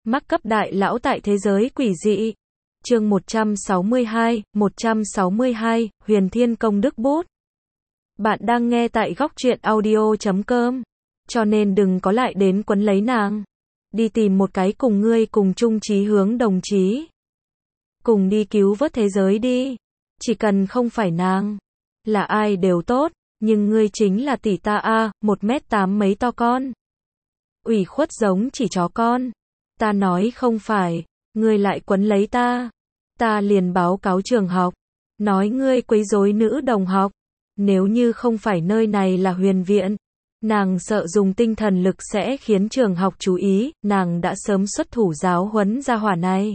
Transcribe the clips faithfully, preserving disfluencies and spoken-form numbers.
Mắc cấp đại lão tại thế giới quỷ dị. Chương một trăm sáu mươi hai, một trăm sáu mươi hai, Huyền Thiên Công Đức Bút. Bạn đang nghe tại góc truyện audio chấm com, cho nên đừng có lại đến quấn lấy nàng. Đi tìm một cái cùng ngươi cùng chung chí hướng đồng chí. Cùng đi cứu vớt thế giới đi. Chỉ cần không phải nàng, là ai đều tốt, nhưng ngươi chính là tỷ ta a, một mét tám mấy to con. Ủy khuất giống chỉ chó con. Ta nói không phải, ngươi lại quấn lấy ta. Ta liền báo cáo trường học, nói ngươi quấy rối nữ đồng học. Nếu như không phải nơi này là huyền viện, nàng sợ dùng tinh thần lực sẽ khiến trường học chú ý, nàng đã sớm xuất thủ giáo huấn gia hỏa này.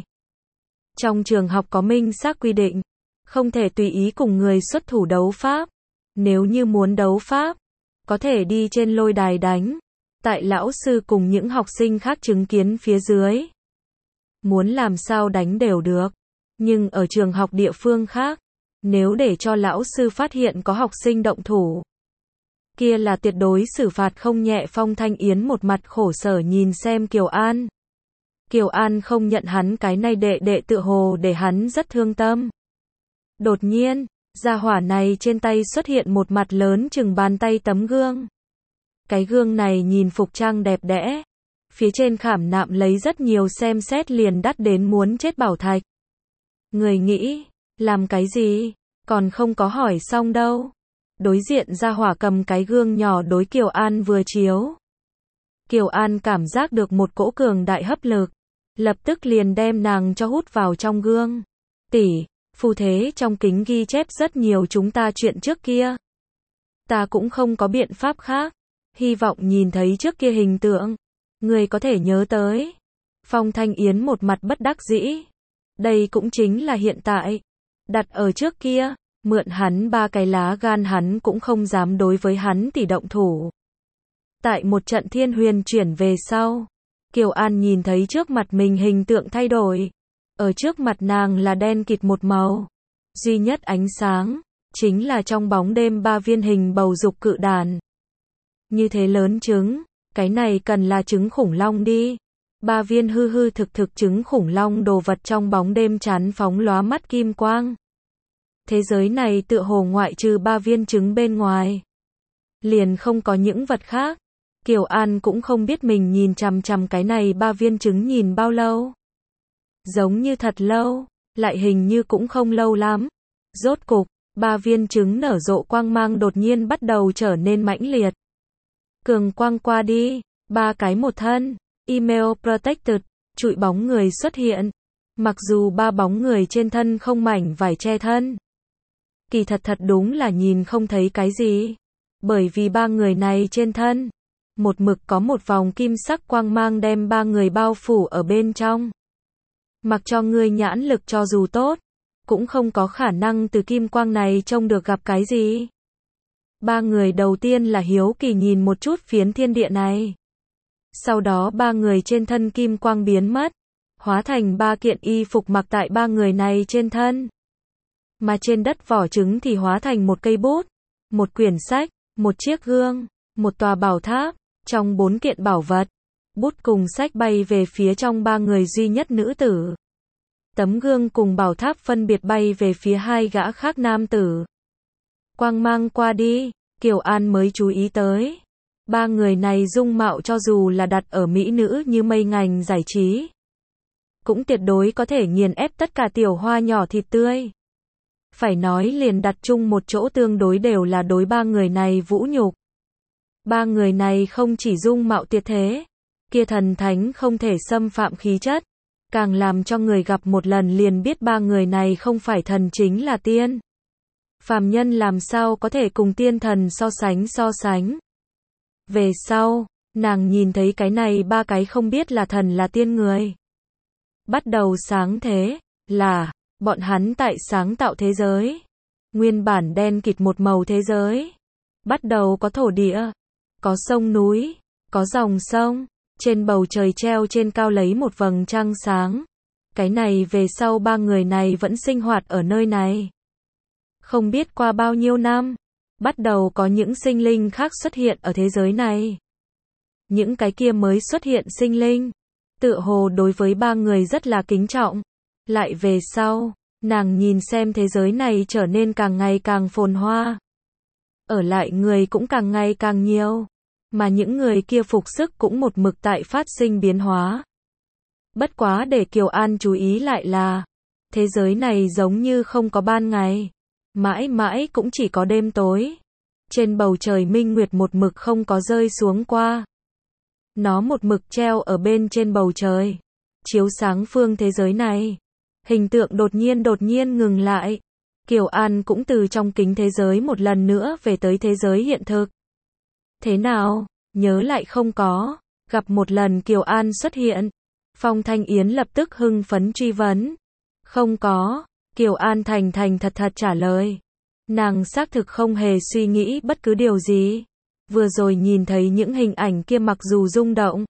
Trong trường học có minh xác quy định, không thể tùy ý cùng người xuất thủ đấu pháp. Nếu như muốn đấu pháp, có thể đi trên lôi đài đánh, tại lão sư cùng những học sinh khác chứng kiến phía dưới. Muốn làm sao đánh đều được, nhưng ở trường học địa phương khác, nếu để cho lão sư phát hiện có học sinh động thủ, kia là tuyệt đối xử phạt không nhẹ. Phong Thanh Yến một mặt khổ sở nhìn xem Kiều An. Kiều An không nhận hắn cái này đệ đệ tựa hồ để hắn rất thương tâm. Đột nhiên, gia hỏa này trên tay xuất hiện một mặt lớn chừng bàn tay tấm gương. Cái gương này nhìn phục trang đẹp đẽ, phía trên khảm nạm lấy rất nhiều xem xét liền đắt đến muốn chết bảo thạch. Người nghĩ, làm cái gì, còn không có hỏi xong đâu. Đối diện gia hỏa cầm cái gương nhỏ đối Kiều An vừa chiếu. Kiều An cảm giác được một cỗ cường đại hấp lực, lập tức liền đem nàng cho hút vào trong gương. Tỷ, phù thế trong kính ghi chép rất nhiều chúng ta chuyện trước kia. Ta cũng không có biện pháp khác, hy vọng nhìn thấy trước kia hình tượng, người có thể nhớ tới. Phong Thanh Yến một mặt bất đắc dĩ. Đây cũng chính là hiện tại. Đặt ở trước kia, mượn hắn ba cái lá gan hắn cũng không dám đối với hắn tỷ động thủ. Tại một trận thiên huyền chuyển về sau, Kiều An nhìn thấy trước mặt mình hình tượng thay đổi. Ở trước mặt nàng là đen kịt một màu. Duy nhất ánh sáng, chính là trong bóng đêm ba viên hình bầu dục cự đàn. Như thế lớn trứng, cái này cần là trứng khủng long đi. Ba viên hư hư thực thực trứng khủng long đồ vật trong bóng đêm chán phóng lóa mắt kim quang. Thế giới này tựa hồ ngoại trừ ba viên trứng bên ngoài, liền không có những vật khác. Kiều An cũng không biết mình nhìn chằm chằm cái này ba viên trứng nhìn bao lâu. Giống như thật lâu, lại hình như cũng không lâu lắm. Rốt cục, ba viên trứng nở rộ quang mang đột nhiên bắt đầu trở nên mãnh liệt. Cường quang qua đi, ba cái một thân, email protected, trụi bóng người xuất hiện. Mặc dù ba bóng người trên thân không mảnh vải che thân, kỳ thật thật đúng là nhìn không thấy cái gì. Bởi vì ba người này trên thân, một mực có một vòng kim sắc quang mang đem ba người bao phủ ở bên trong. Mặc cho ngươi nhãn lực cho dù tốt, cũng không có khả năng từ kim quang này trông được gặp cái gì. Ba người đầu tiên là hiếu kỳ nhìn một chút phiến thiên địa này. Sau đó ba người trên thân kim quang biến mất, hóa thành ba kiện y phục mặc tại ba người này trên thân. Mà trên đất vỏ trứng thì hóa thành một cây bút, một quyển sách, một chiếc gương, một tòa bảo tháp. Trong bốn kiện bảo vật, bút cùng sách bay về phía trong ba người duy nhất nữ tử. Tấm gương cùng bảo tháp phân biệt bay về phía hai gã khác nam tử. Quang mang qua đi, Kiều An mới chú ý tới. Ba người này dung mạo cho dù là đặt ở mỹ nữ như mây ngành giải trí, cũng tuyệt đối có thể nghiền ép tất cả tiểu hoa nhỏ thịt tươi. Phải nói liền đặt chung một chỗ tương đối đều là đối ba người này vũ nhục. Ba người này không chỉ dung mạo tuyệt thế, kia thần thánh không thể xâm phạm khí chất, càng làm cho người gặp một lần liền biết ba người này không phải thần chính là tiên. Phàm nhân làm sao có thể cùng tiên thần so sánh so sánh. Về sau, nàng nhìn thấy cái này ba cái không biết là thần là tiên người. Bắt đầu sáng thế, là, bọn hắn tại sáng tạo thế giới. Nguyên bản đen kịt một màu thế giới. Bắt đầu có thổ địa, có sông núi, có dòng sông, trên bầu trời treo trên cao lấy một vầng trăng sáng. Cái này về sau ba người này vẫn sinh hoạt ở nơi này. Không biết qua bao nhiêu năm, bắt đầu có những sinh linh khác xuất hiện ở thế giới này. Những cái kia mới xuất hiện sinh linh, tựa hồ đối với ba người rất là kính trọng. Lại về sau, nàng nhìn xem thế giới này trở nên càng ngày càng phồn hoa. Ở lại người cũng càng ngày càng nhiều. Mà những người kia phục sức cũng một mực tại phát sinh biến hóa. Bất quá để Kiều An chú ý lại là, thế giới này giống như không có ban ngày. Mãi mãi cũng chỉ có đêm tối. Trên bầu trời minh nguyệt một mực không có rơi xuống qua. Nó một mực treo ở bên trên bầu trời. Chiếu sáng phương thế giới này. Hình tượng đột nhiên đột nhiên ngừng lại. Kiều An cũng từ trong kính thế giới một lần nữa về tới thế giới hiện thực. Thế nào? Nhớ lại không có. Gặp một lần Kiều An xuất hiện. Phong Thanh Yến lập tức hưng phấn truy vấn. Không có. Kiều An thành thành thật thật trả lời. Nàng xác thực không hề suy nghĩ bất cứ điều gì. Vừa rồi nhìn thấy những hình ảnh kia mặc dù rung động,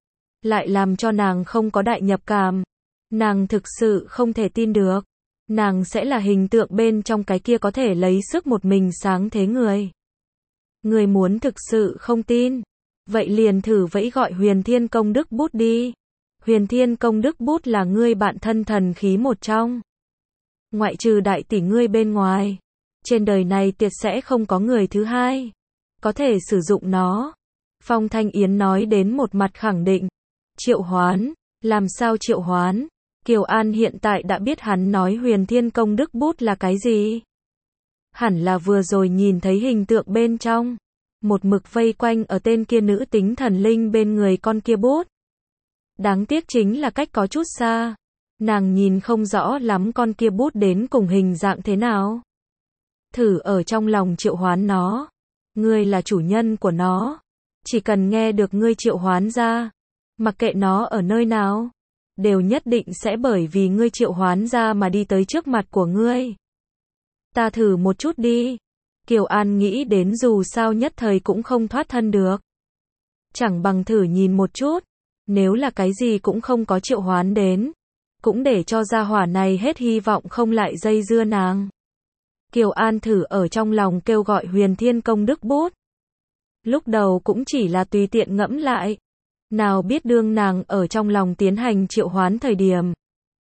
lại làm cho nàng không có đại nhập cảm. Nàng thực sự không thể tin được. Nàng sẽ là hình tượng bên trong cái kia có thể lấy sức một mình sáng thế người. Người muốn thực sự không tin. Vậy liền thử vẫy gọi Huyền Thiên Công Đức Bút đi. Huyền Thiên Công Đức Bút là ngươi bạn thân thần khí một trong. Ngoại trừ đại tỷ ngươi bên ngoài. Trên đời này tuyệt sẽ không có người thứ hai có thể sử dụng nó. Phong Thanh Yến nói đến một mặt khẳng định. Triệu hoán. Làm sao triệu hoán? Kiều An hiện tại đã biết hắn nói Huyền Thiên Công Đức Bút là cái gì. Hẳn là vừa rồi nhìn thấy hình tượng bên trong. Một mực vây quanh ở tên kia nữ tính thần linh bên người con kia bút. Đáng tiếc chính là cách có chút xa. Nàng nhìn không rõ lắm con kia bút đến cùng hình dạng thế nào. Thử ở trong lòng triệu hoán nó. Ngươi là chủ nhân của nó. Chỉ cần nghe được ngươi triệu hoán ra, mặc kệ nó ở nơi nào, đều nhất định sẽ bởi vì ngươi triệu hoán ra mà đi tới trước mặt của ngươi. Ta thử một chút đi. Kiều An nghĩ đến dù sao nhất thời cũng không thoát thân được. Chẳng bằng thử nhìn một chút. Nếu là cái gì cũng không có triệu hoán đến, cũng để cho gia hỏa này hết hy vọng không lại dây dưa nàng. Kiều An thử ở trong lòng kêu gọi Huyền Thiên Công Đức Bút. Lúc đầu cũng chỉ là tùy tiện ngẫm lại. Nào biết đương nàng ở trong lòng tiến hành triệu hoán thời điểm.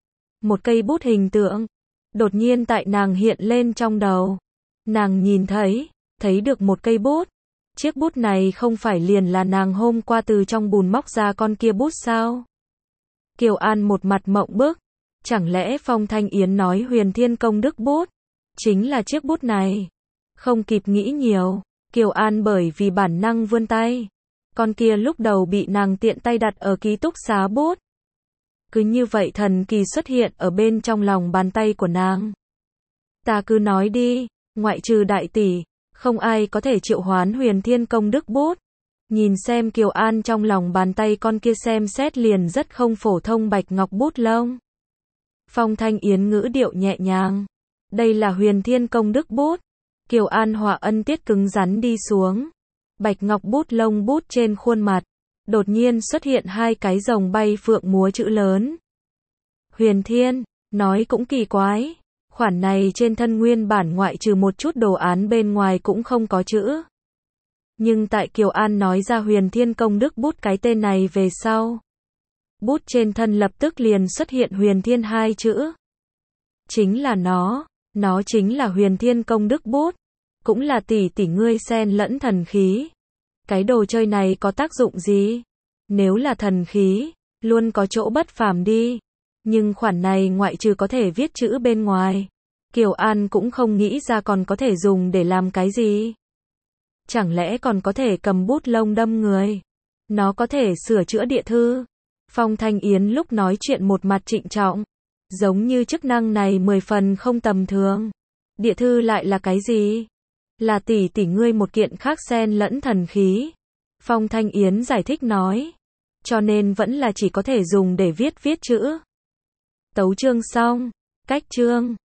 Một cây bút hình tượng đột nhiên tại nàng hiện lên trong đầu. Nàng nhìn thấy, thấy được một cây bút. Chiếc bút này không phải liền là nàng hôm qua từ trong bùn móc ra con kia bút sao? Kiều An một mặt mộng bức. Chẳng lẽ Phong Thanh Yến nói Huyền Thiên Công Đức Bút chính là chiếc bút này? Không kịp nghĩ nhiều, Kiều An bởi vì bản năng vươn tay. Con kia lúc đầu bị nàng tiện tay đặt ở ký túc xá bút. Cứ như vậy thần kỳ xuất hiện ở bên trong lòng bàn tay của nàng. Ta cứ nói đi, ngoại trừ đại tỷ, không ai có thể triệu hoán Huyền Thiên Công Đức Bút. Nhìn xem Kiều An trong lòng bàn tay con kia xem xét liền rất không phổ thông bạch ngọc bút lông. Phong Thanh Yến ngữ điệu nhẹ nhàng. Đây là Huyền Thiên Công Đức Bút. Kiều An họa ân tiết cứng rắn đi xuống. Bạch ngọc bút lông bút trên khuôn mặt. Đột nhiên xuất hiện hai cái rồng bay phượng múa chữ lớn. Huyền Thiên, nói cũng kỳ quái. Khoản này trên thân nguyên bản ngoại trừ một chút đồ án bên ngoài cũng không có chữ. Nhưng tại Kiều An nói ra Huyền Thiên Công Đức Bút cái tên này về sau. Bút trên thân lập tức liền xuất hiện Huyền Thiên hai chữ. Chính là nó, nó chính là Huyền Thiên Công Đức Bút. Cũng là tỷ tỷ ngươi xen lẫn thần khí. Cái đồ chơi này có tác dụng gì? Nếu là thần khí, luôn có chỗ bất phàm đi. Nhưng khoản này ngoại trừ có thể viết chữ bên ngoài, Kiều An cũng không nghĩ ra còn có thể dùng để làm cái gì. Chẳng lẽ còn có thể cầm bút lông đâm người? Nó có thể sửa chữa địa thư. Phong Thanh Yến lúc nói chuyện một mặt trịnh trọng. Giống như chức năng này mười phần không tầm thường. Địa thư lại là cái gì? Là tỷ tỷ ngươi một kiện khác xen lẫn thần khí. Phong Thanh Yến giải thích nói. Cho nên vẫn là chỉ có thể dùng để viết viết chữ. Tấu chương xong. Cách chương.